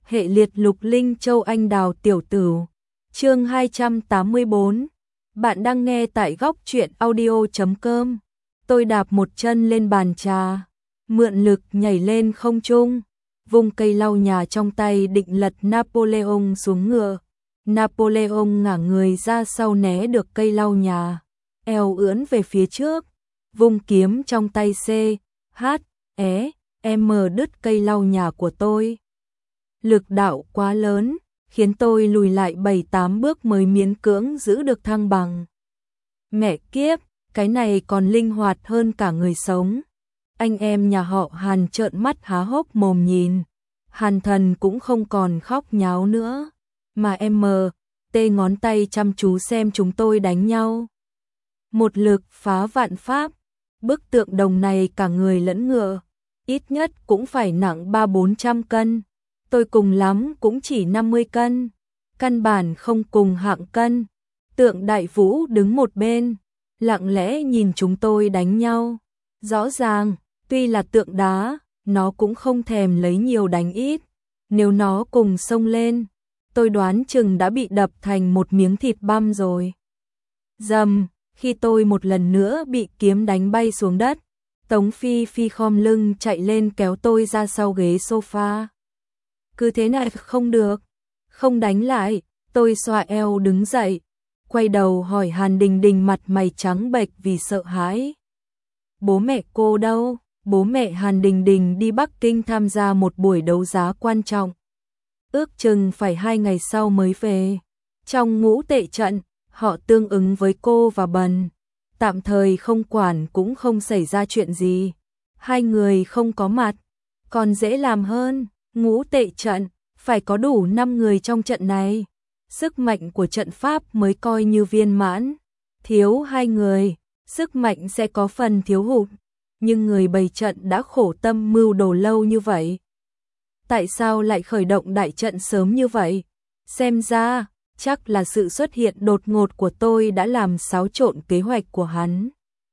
hệ liệt lục linh châu anh đào tiểu tử. Chương 284. Bạn đang nghe tại góc truyện audio.com. Tôi đạp một chân lên bàn trà, mượn lực nhảy lên không trung, vung cây lau nhà trong tay định lật Napoleon xuống ngựa. Napoleon ngả người ra sau né được cây lau nhà, eo ưỡn về phía trước, vung kiếm trong tay M đứt cây lau nhà của tôi. Lực đạo quá lớn, khiến tôi lùi lại 7-8 bước mới miễn cưỡng giữ được thăng bằng. Mẹ kiếp, cái này còn linh hoạt hơn cả người sống. Anh em nhà họ Hàn trợn mắt há hốc mồm nhìn. Hàn Thần cũng không còn khóc nháo nữa, mà tê ngón tay chăm chú xem chúng tôi đánh nhau. Một lực phá vạn pháp, bức tượng đồng này cả người lẫn ngựa, ít nhất cũng phải nặng 300-400 cân. Tôi cùng lắm cũng chỉ 50 cân, căn bản không cùng hạng cân. Tượng Đại Vũ đứng một bên, lặng lẽ nhìn chúng tôi đánh nhau. Rõ ràng, tuy là tượng đá, nó cũng không thèm lấy nhiều đánh ít. Nếu nó cùng xông lên, tôi đoán chừng đã bị đập thành một miếng thịt băm rồi. Rầm, khi tôi một lần nữa bị kiếm đánh bay xuống đất, Tống Phi Phi khom lưng chạy lên kéo tôi ra sau ghế sofa. Cứ thế này không được, không đánh lại. Tôi xoa eo đứng dậy, quay đầu hỏi Hàn Đình Đình mặt mày trắng bệch vì sợ hãi. Bố mẹ cô đâu? Bố mẹ Hàn Đình Đình đi Bắc Kinh tham gia một buổi đấu giá quan trọng, ước chừng phải 2 ngày sau mới về. Trong ngũ tệ trận, họ tương ứng với cô và Bần, tạm thời không quản cũng không xảy ra chuyện gì. 2 người không có mặt, còn dễ làm hơn. Ngũ tệ trận, phải có đủ 5 người trong trận này, sức mạnh của trận pháp mới coi như viên mãn. Thiếu 2 người, sức mạnh sẽ có phần thiếu hụt. Nhưng người bày trận đã khổ tâm mưu đồ lâu như vậy, tại sao lại khởi động đại trận sớm như vậy? Xem ra, chắc là sự xuất hiện đột ngột của tôi đã làm xáo trộn kế hoạch của hắn.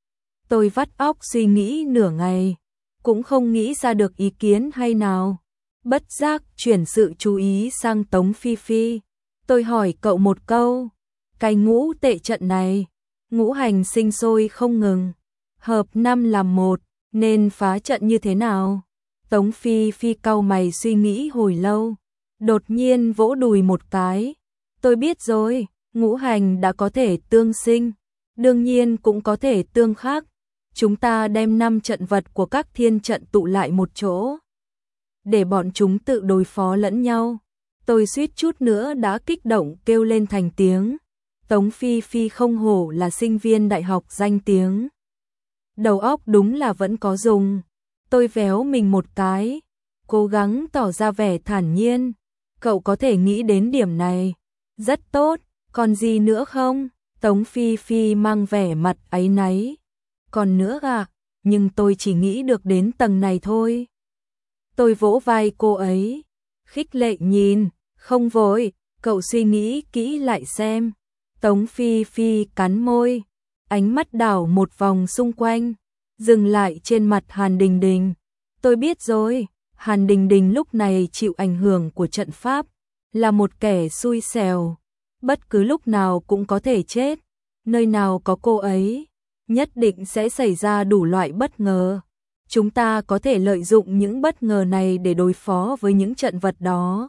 Tôi vắt óc suy nghĩ nửa ngày, cũng không nghĩ ra được ý kiến hay nào. Bất giác chuyển sự chú ý sang Tống Phi Phi. Tôi hỏi cậu một câu, cái ngũ tệ trận này, ngũ hành sinh sôi không ngừng, hợp 5 làm 1, nên phá trận như thế nào? Tống Phi Phi cau mày suy nghĩ hồi lâu, đột nhiên vỗ đùi một cái. Tôi biết rồi, ngũ hành đã có thể tương sinh, đương nhiên cũng có thể tương khắc. Chúng ta đem 5 trận vật của các thiên trận tụ lại một chỗ, để bọn chúng tự đối phó lẫn nhau. Tôi suýt chút nữa đã kích động kêu lên thành tiếng. Tống Phi Phi không hổ là sinh viên đại học danh tiếng, đầu óc đúng là vẫn có dùng. Tôi véo mình một cái, cố gắng tỏ ra vẻ thản nhiên. Cậu có thể nghĩ đến điểm này, rất tốt, còn gì nữa không? Tống Phi Phi mang vẻ mặt áy náy. Còn nữa à, nhưng tôi chỉ nghĩ được đến tầng này thôi. Tôi vỗ vai cô ấy, khích lệ nhìn, không vội, cậu suy nghĩ kỹ lại xem. Tống Phi Phi cắn môi, ánh mắt đảo một vòng xung quanh, dừng lại trên mặt Hàn Đình Đình. Tôi biết rồi, Hàn Đình Đình lúc này chịu ảnh hưởng của trận pháp, là một kẻ xui xẻo, bất cứ lúc nào cũng có thể chết. Nơi nào có cô ấy, nhất định sẽ xảy ra đủ loại bất ngờ. Chúng ta có thể lợi dụng những bất ngờ này để đối phó với những trận vật đó.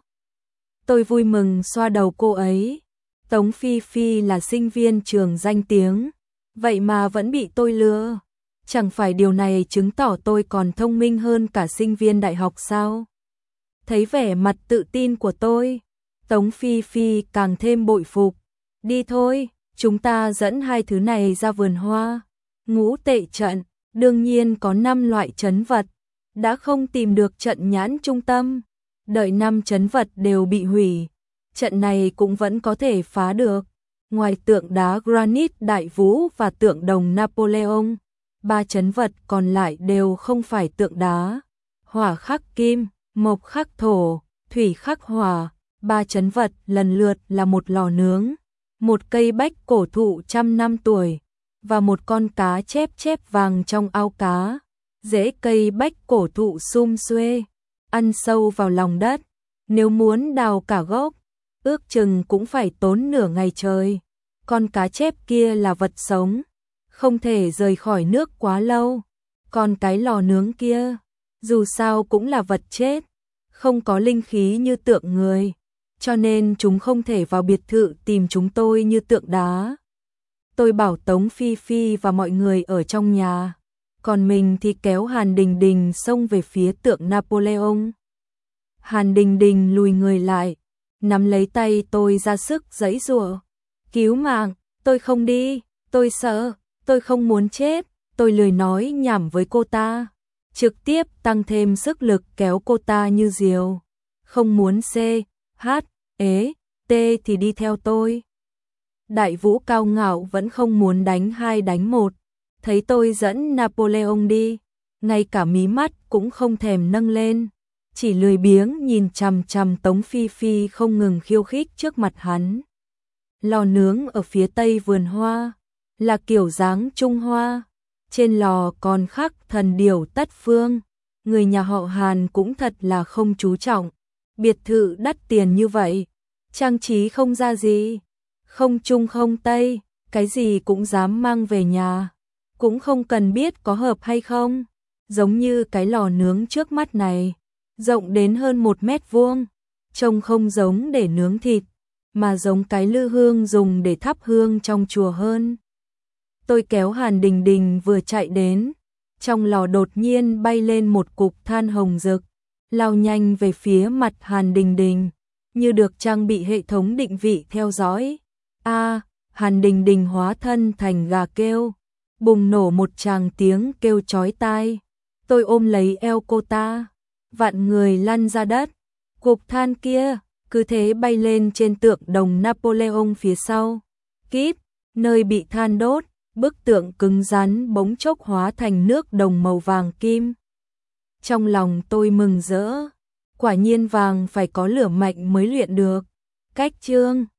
Tôi vui mừng xoa đầu cô ấy. Tống Phi Phi là sinh viên trường danh tiếng, vậy mà vẫn bị tôi lừa. Chẳng phải điều này chứng tỏ tôi còn thông minh hơn cả sinh viên đại học sao? Thấy vẻ mặt tự tin của tôi, Tống Phi Phi càng thêm bội phục. Đi thôi, chúng ta dẫn 2 thứ này ra vườn hoa. Ngũ tệ trận, đương nhiên có 5 loại trấn vật. Đã không tìm được trận nhãn trung tâm, đợi 5 trấn vật đều bị hủy, trận này cũng vẫn có thể phá được. Ngoài tượng đá granite Đại Vũ và tượng đồng Napoleon, 3 trấn vật còn lại đều không phải tượng đá. Hỏa khắc kim, mộc khắc thổ, thủy khắc hỏa. 3 trấn vật lần lượt là một lò nướng, một cây bách cổ thụ trăm năm tuổi, và một con cá chép chép vàng trong ao cá. Rễ cây bách cổ thụ sum xuê, ăn sâu vào lòng đất, Nếu muốn đào cả gốc, ước chừng cũng phải tốn nửa ngày trời. Con cá chép kia là vật sống, không thể rời khỏi nước quá lâu. Còn cái lò nướng kia, dù sao cũng là vật chết, không có linh khí như tượng người, cho nên chúng không thể vào biệt thự tìm chúng tôi như tượng đá. Tôi bảo Tống Phi Phi và mọi người ở trong nhà, còn mình thì kéo Hàn Đình Đình xông về phía tượng Napoleon. Hàn Đình Đình lùi người lại, nắm lấy tay tôi ra sức giãy giụa. Cứu mạng, tôi không đi, tôi sợ, tôi không muốn chết. Tôi lười nói nhảm với cô ta, trực tiếp tăng thêm sức lực kéo cô ta như diều. Không muốn C, H, ế, T thì đi theo tôi. Đại Vũ cao ngạo vẫn không muốn đánh 2 đánh 1, thấy tôi dẫn Napoleon đi, ngay cả mí mắt cũng không thèm nâng lên, chỉ lười biếng nhìn chằm chằm Tống Phi Phi không ngừng khiêu khích trước mặt hắn. Lò nướng ở phía tây vườn hoa, là kiểu dáng Trung Hoa, trên lò còn khắc thần điểu Tất Phương, người nhà họ Hàn cũng thật là không chú trọng, biệt thự đắt tiền như vậy, trang trí không ra gì, không Trung không Tây, cái gì cũng dám mang về nhà, cũng không cần biết có hợp hay không, giống như cái lò nướng trước mắt này, rộng đến hơn 1 mét vuông, trông không giống để nướng thịt, mà giống cái lư hương dùng để thắp hương trong chùa hơn. Tôi kéo Hàn Đình Đình vừa chạy đến, trong lò đột nhiên bay lên một cục than hồng rực, lao nhanh về phía mặt Hàn Đình Đình, như được trang bị hệ thống định vị theo dõi. Hàn Đình Đình hóa thân thành gà kêu, bùng nổ một tràng tiếng kêu chói tai. Tôi ôm lấy eo cô ta, vặn người lăn ra đất. Cục than kia cứ thế bay lên trên tượng đồng Napoleon phía sau. Kíp, nơi bị than đốt, bức tượng cứng rắn bỗng chốc hóa thành nước đồng màu vàng kim. Trong lòng tôi mừng rỡ, quả nhiên vàng phải có lửa mạnh mới luyện được. Cách chương